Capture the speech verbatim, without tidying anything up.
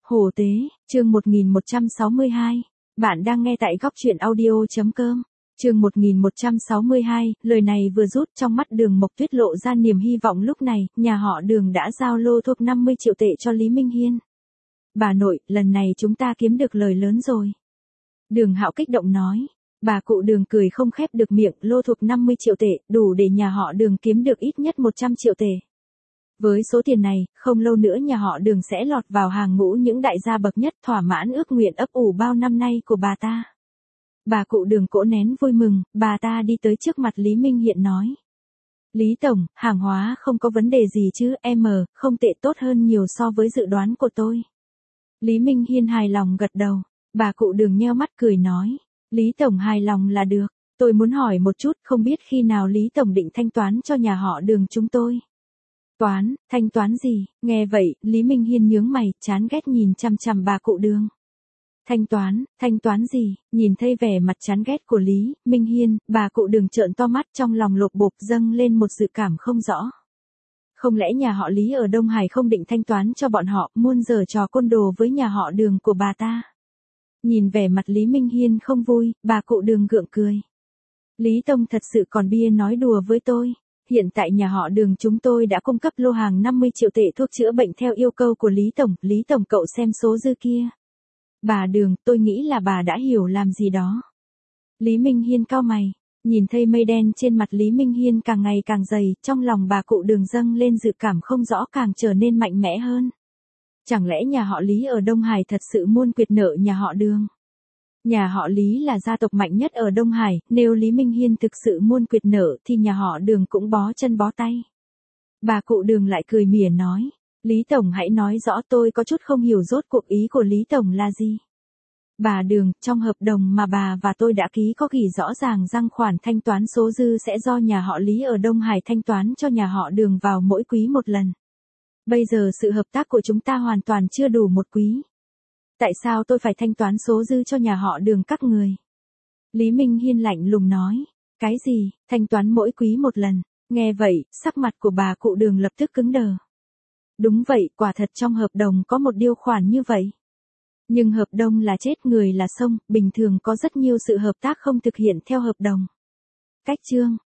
Hồ Tế, chương một nghìn một trăm sáu mươi hai. Bạn đang nghe tại góc truyện audio chấm com. Chương một nghìn một trăm sáu mươi hai, lời này vừa rút trong mắt Đường Mộc Tuyết lộ ra niềm hy vọng lúc này, nhà họ Đường đã giao lô thuốc năm mươi triệu tệ cho Lý Minh Hiên. Bà nội, lần này chúng ta kiếm được lời lớn rồi. Đường Hạo kích động nói. Bà cụ Đường cười không khép được miệng, lô thuộc năm mươi triệu tệ, đủ để nhà họ Đường kiếm được ít nhất một trăm triệu tệ. Với số tiền này, không lâu nữa nhà họ Đường sẽ lọt vào hàng ngũ những đại gia bậc nhất, thỏa mãn ước nguyện ấp ủ bao năm nay của bà ta. Bà cụ Đường cỗ nén vui mừng, bà ta đi tới trước mặt Lý Minh Hiên nói. Lý Tổng, hàng hóa không có vấn đề gì chứ, em, không tệ, tốt hơn nhiều so với dự đoán của tôi. Lý Minh Hiên hài lòng gật đầu, bà cụ Đường nheo mắt cười nói. Lý Tổng hài lòng là được, tôi muốn hỏi một chút, không biết khi nào Lý Tổng định thanh toán cho nhà họ Đường chúng tôi. Toán, thanh toán gì? Nghe vậy, Lý Minh Hiên nhướng mày, chán ghét nhìn chằm chằm bà cụ Đường. Thanh toán, thanh toán gì? Nhìn thấy vẻ mặt chán ghét của Lý Minh Hiên, bà cụ Đường trợn to mắt, trong lòng lột bột dâng lên một dự cảm không rõ. Không lẽ nhà họ Lý ở Đông Hải không định thanh toán cho bọn họ, muôn giở trò côn đồ với nhà họ Đường của bà ta? Nhìn vẻ mặt Lý Minh Hiên không vui, bà cụ Đường gượng cười. Lý Tông thật sự còn bia nói đùa với tôi. Hiện tại nhà họ Đường chúng tôi đã cung cấp lô hàng năm mươi triệu tệ thuốc chữa bệnh theo yêu cầu của Lý Tổng. Lý Tổng cậu xem số dư kia. Bà Đường, tôi nghĩ là bà đã hiểu làm gì đó. Lý Minh Hiên cau mày, nhìn thấy mây đen trên mặt Lý Minh Hiên càng ngày càng dày, trong lòng bà cụ Đường dâng lên dự cảm không rõ càng trở nên mạnh mẽ hơn. Chẳng lẽ nhà họ Lý ở Đông Hải thật sự muôn quyệt nợ nhà họ Đường? Nhà họ Lý là gia tộc mạnh nhất ở Đông Hải, nếu Lý Minh Hiên thực sự muôn quyệt nợ thì nhà họ Đường cũng bó chân bó tay. Bà cụ Đường lại cười mỉa nói, Lý Tổng hãy nói rõ, tôi có chút không hiểu rốt cuộc ý của Lý Tổng là gì. Bà Đường, trong hợp đồng mà bà và tôi đã ký có ghi rõ ràng rằng khoản thanh toán số dư sẽ do nhà họ Lý ở Đông Hải thanh toán cho nhà họ Đường vào mỗi quý một lần. Bây giờ sự hợp tác của chúng ta hoàn toàn chưa đủ một quý. Tại sao tôi phải thanh toán số dư cho nhà họ Đường các người? Lý Minh Hiên lạnh lùng nói. Cái gì, thanh toán mỗi quý một lần? Nghe vậy, sắc mặt của bà cụ Đường lập tức cứng đờ. Đúng vậy, quả thật trong hợp đồng có một điều khoản như vậy. Nhưng hợp đồng là chết người là sống, bình thường có rất nhiều sự hợp tác không thực hiện theo hợp đồng. Cách chương,